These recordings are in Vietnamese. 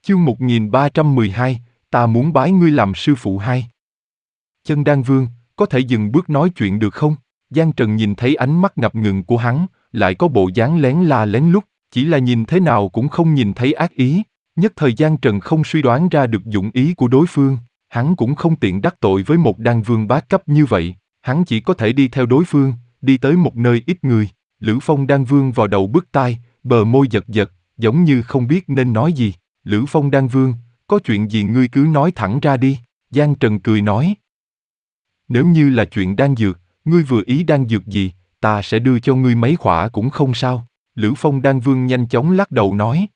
Chương 1312, ta muốn bái ngươi làm sư phụ hai. Chân Đan Vương, có thể dừng bước nói chuyện được không? Giang Trần nhìn thấy ánh mắt ngập ngừng của hắn, lại có bộ dáng lén la lén lút, chỉ là nhìn thế nào cũng không nhìn thấy ác ý. Nhất thời Giang Trần không suy đoán ra được dụng ý của đối phương, hắn cũng không tiện đắc tội với một đan vương bá cấp như vậy, hắn chỉ có thể đi theo đối phương, đi tới một nơi ít người. Lữ Phong Đan Vương vào đầu bứt tai, bờ môi giật giật, giống như không biết nên nói gì. Lữ Phong Đan Vương, có chuyện gì ngươi cứ nói thẳng ra đi, Giang Trần cười nói. Nếu như là chuyện đan dược, ngươi vừa ý đan dược gì, ta sẽ đưa cho ngươi mấy khỏa cũng không sao. Lữ Phong Đan Vương nhanh chóng lắc đầu nói.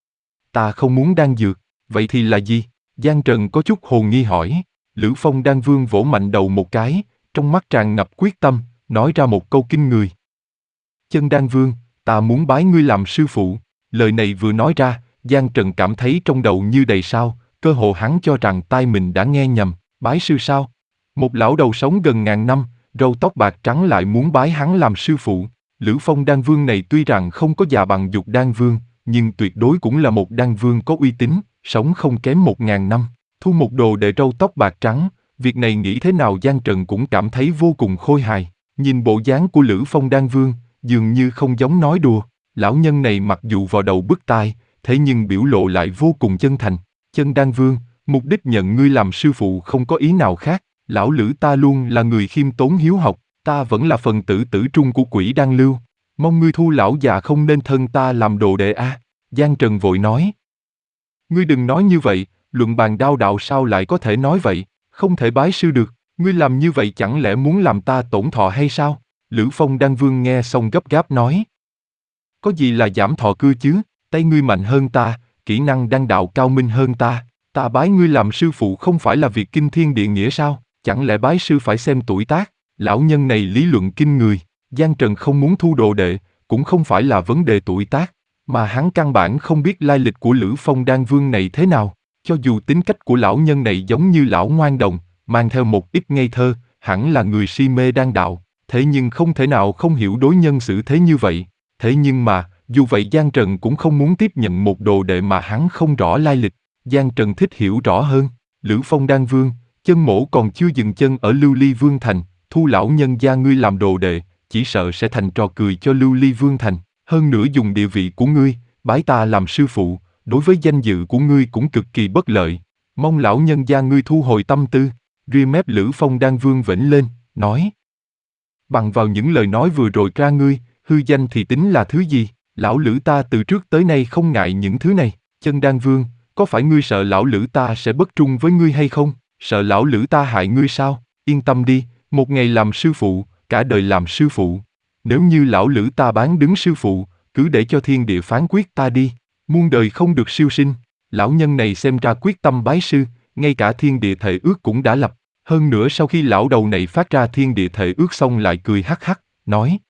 Ta không muốn đan dược, vậy thì là gì? Giang Trần có chút hồ nghi hỏi. Lữ Phong Đan Vương vỗ mạnh đầu một cái, trong mắt tràn ngập quyết tâm, nói ra một câu kinh người. Chân Đan Vương, ta muốn bái ngươi làm sư phụ. Lời này vừa nói ra, Giang Trần cảm thấy trong đầu như đầy sao, cơ hồ hắn cho rằng tai mình đã nghe nhầm. Bái sư sao? Một lão đầu sống gần ngàn năm, râu tóc bạc trắng lại muốn bái hắn làm sư phụ. Lữ Phong Đan Vương này tuy rằng không có già bằng Dục Đan Vương, nhưng tuyệt đối cũng là một đan vương có uy tín, sống không kém 1000 năm. Thu một đồ đệ râu tóc bạc trắng, việc này nghĩ thế nào Giang Trần cũng cảm thấy vô cùng khôi hài. Nhìn bộ dáng của Lữ Phong Đan Vương, dường như không giống nói đùa. Lão nhân này mặc dù vào đầu bứt tai, thế nhưng biểu lộ lại vô cùng chân thành. Chân Đan Vương, mục đích nhận ngươi làm sư phụ không có ý nào khác. Lão Lữ ta luôn là người khiêm tốn hiếu học, ta vẫn là phần tử tử trung của Quỷ Đan Lưu. Mong ngươi thu lão già không nên thân ta làm đồ đệ a. Giang Trần vội nói. Ngươi đừng nói như vậy, luận bàn đao đạo sao lại có thể nói vậy, không thể bái sư được, ngươi làm như vậy chẳng lẽ muốn làm ta tổn thọ hay sao? Lữ Phong Đan Vương nghe xong gấp gáp nói. Có gì là giảm thọ cưa chứ, tay ngươi mạnh hơn ta, kỹ năng đan đạo cao minh hơn ta, ta bái ngươi làm sư phụ không phải là việc kinh thiên địa nghĩa sao, chẳng lẽ bái sư phải xem tuổi tác? Lão nhân này lý luận kinh người. Giang Trần không muốn thu đồ đệ, cũng không phải là vấn đề tuổi tác, mà hắn căn bản không biết lai lịch của Lữ Phong Đan Vương này thế nào. Cho dù tính cách của lão nhân này giống như lão ngoan đồng, mang theo một ít ngây thơ, hẳn là người si mê đan đạo, thế nhưng không thể nào không hiểu đối nhân xử thế như vậy. Thế nhưng mà, dù vậy Giang Trần cũng không muốn tiếp nhận một đồ đệ mà hắn không rõ lai lịch. Giang Trần thích hiểu rõ hơn. Lữ Phong Đan Vương, chân mổ còn chưa dừng chân ở Lưu Ly Vương Thành, thu lão nhân gia ngươi làm đồ đệ, chỉ sợ sẽ thành trò cười cho Lưu Ly Vương Thành. Hơn nữa dùng địa vị của ngươi, bái ta làm sư phụ, đối với danh dự của ngươi cũng cực kỳ bất lợi. Mong lão nhân gia ngươi thu hồi tâm tư. Ria mép Lữ Phong Đan Vương vểnh lên, nói. Bằng vào những lời nói vừa rồi ra ngươi, hư danh thì tính là thứ gì? Lão Lữ ta từ trước tới nay không ngại những thứ này. Chân Đan Vương, có phải ngươi sợ lão Lữ ta sẽ bất trung với ngươi hay không? Sợ lão Lữ ta hại ngươi sao? Yên tâm đi, một ngày làm sư phụ, cả đời làm sư phụ. Nếu như lão Lữ ta bán đứng sư phụ, cứ để cho thiên địa phán quyết ta đi, muôn đời không được siêu sinh. Lão nhân này xem ra quyết tâm bái sư, ngay cả thiên địa thệ ước cũng đã lập. Hơn nữa sau khi lão đầu này phát ra thiên địa thệ ước xong lại cười hắc hắc, nói.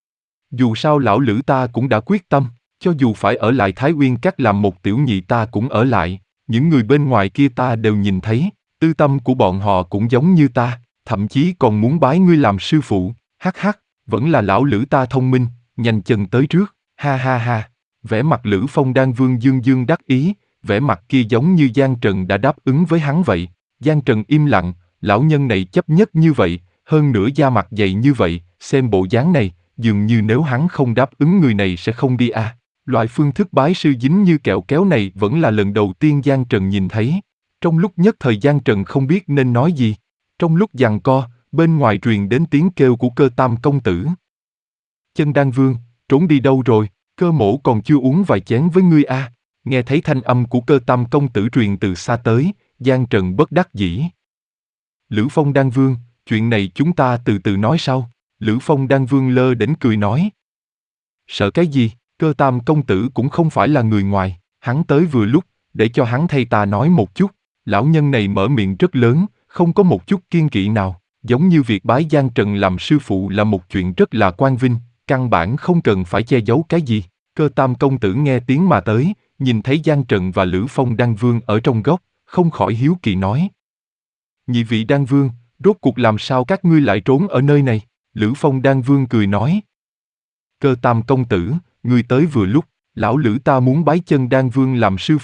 Dù sao lão Lữ ta cũng đã quyết tâm, cho dù phải ở lại Thái Uyên Các làm một tiểu nhị ta cũng ở lại. Những người bên ngoài kia ta đều nhìn thấy, tư tâm của bọn họ cũng giống như ta, thậm chí còn muốn bái ngươi làm sư phụ. Hắc hắc, vẫn là lão Lữ ta thông minh, nhanh chân tới trước, ha ha ha. Vẻ mặt Lữ Phong Đan Vương dương dương đắc ý, vẻ mặt kia giống như Giang Trần đã đáp ứng với hắn vậy. Giang Trần im lặng, lão nhân này chấp nhất như vậy, hơn nữa da mặt dày như vậy, xem bộ dáng này, dường như nếu hắn không đáp ứng người này sẽ không đi à. Loại phương thức bái sư dính như kẹo kéo này vẫn là lần đầu tiên Giang Trần nhìn thấy. Trong lúc nhất thời Giang Trần không biết nên nói gì. Trong lúc giằng co, bên ngoài truyền đến tiếng kêu của Cơ Tam công tử. Chân Đan Vương, trốn đi đâu rồi? Cơ mổ còn chưa uống vài chén với ngươi à? Nghe thấy thanh âm của Cơ Tam công tử truyền từ xa tới, Giang Trần bất đắc dĩ. Lữ Phong Đan Vương, chuyện này chúng ta từ từ nói sau. Lữ Phong Đan Vương lơ đễnh cười nói. Sợ cái gì? Cơ Tam công tử cũng không phải là người ngoài, hắn tới vừa lúc, để cho hắn thay ta nói một chút. Lão nhân này mở miệng rất lớn, không có một chút kiêng kỵ nào, giống như việc bái Giang Trần làm sư phụ là một chuyện rất là quan vinh, căn bản không cần phải che giấu cái gì. Cơ Tam công tử nghe tiếng mà tới, nhìn thấy Giang Trần và Lữ Phong Đan Vương ở trong góc, không khỏi hiếu kỳ nói. Nhị vị Đan Vương, rốt cuộc làm sao các ngươi lại trốn ở nơi này? Lữ Phong Đan Vương cười nói. Cơ Tam công tử, ngươi tới vừa lúc, lão Lữ ta muốn bái Chân Đan Vương làm sư phụ,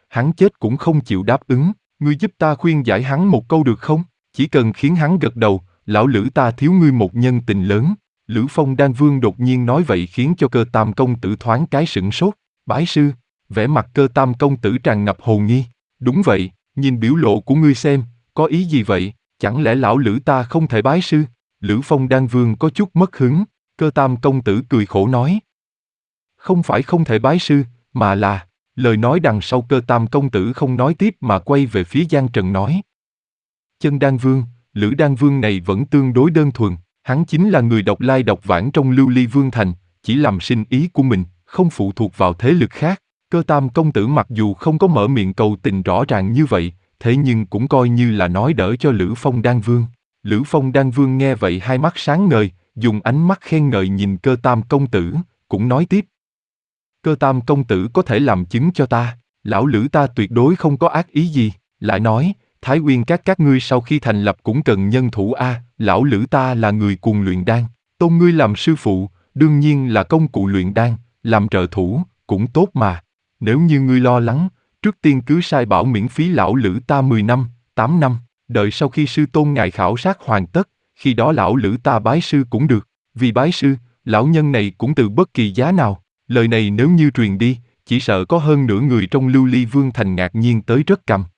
hắn chết cũng không chịu đáp ứng, ngươi giúp ta khuyên giải hắn một câu được không? Chỉ cần khiến hắn gật đầu, lão Lữ ta thiếu ngươi một nhân tình lớn. Lữ Phong Đan Vương đột nhiên nói vậy khiến cho Cơ Tam công tử thoáng cái sửng sốt. Bái sư, vẻ mặt Cơ Tam công tử tràn ngập hồ nghi. Đúng vậy, nhìn biểu lộ của ngươi xem, có ý gì vậy? Chẳng lẽ lão Lữ ta không thể bái sư? Lữ Phong Đan Vương có chút mất hứng. Cơ Tam công tử cười khổ nói. Không phải không thể bái sư, mà là... Lời nói đằng sau Cơ Tam công tử không nói tiếp mà quay về phía Giang Trần nói. Chân Đan Vương, Lữ Đan Vương này vẫn tương đối đơn thuần, hắn chính là người độc lai độc vãng trong Lưu Ly Vương thành, chỉ làm sinh ý của mình, không phụ thuộc vào thế lực khác. Cơ Tam công tử mặc dù không có mở miệng cầu tình rõ ràng như vậy, thế nhưng cũng coi như là nói đỡ cho Lữ Phong Đan Vương. Lữ Phong Đan Vương nghe vậy hai mắt sáng ngời, dùng ánh mắt khen ngợi nhìn Cơ Tam công tử, cũng nói tiếp. Cơ Tam công tử có thể làm chứng cho ta, lão Lữ ta tuyệt đối không có ác ý gì, lại nói, Thái Uyên các ngươi sau khi thành lập cũng cần nhân thủ a, lão Lữ ta là người cuồng luyện đan, tôn ngươi làm sư phụ, đương nhiên là công cụ luyện đan, làm trợ thủ, cũng tốt mà. Nếu như ngươi lo lắng, trước tiên cứ sai bảo miễn phí lão Lữ ta 10 năm, 8 năm, đợi sau khi sư tôn ngài khảo sát hoàn tất, khi đó lão Lữ ta bái sư cũng được, vì bái sư, lão nhân này cũng từ bất kỳ giá nào. Lời này nếu như truyền đi, chỉ sợ có hơn nửa người trong Lưu Ly Vương thành ngạc nhiên tới rất cằm.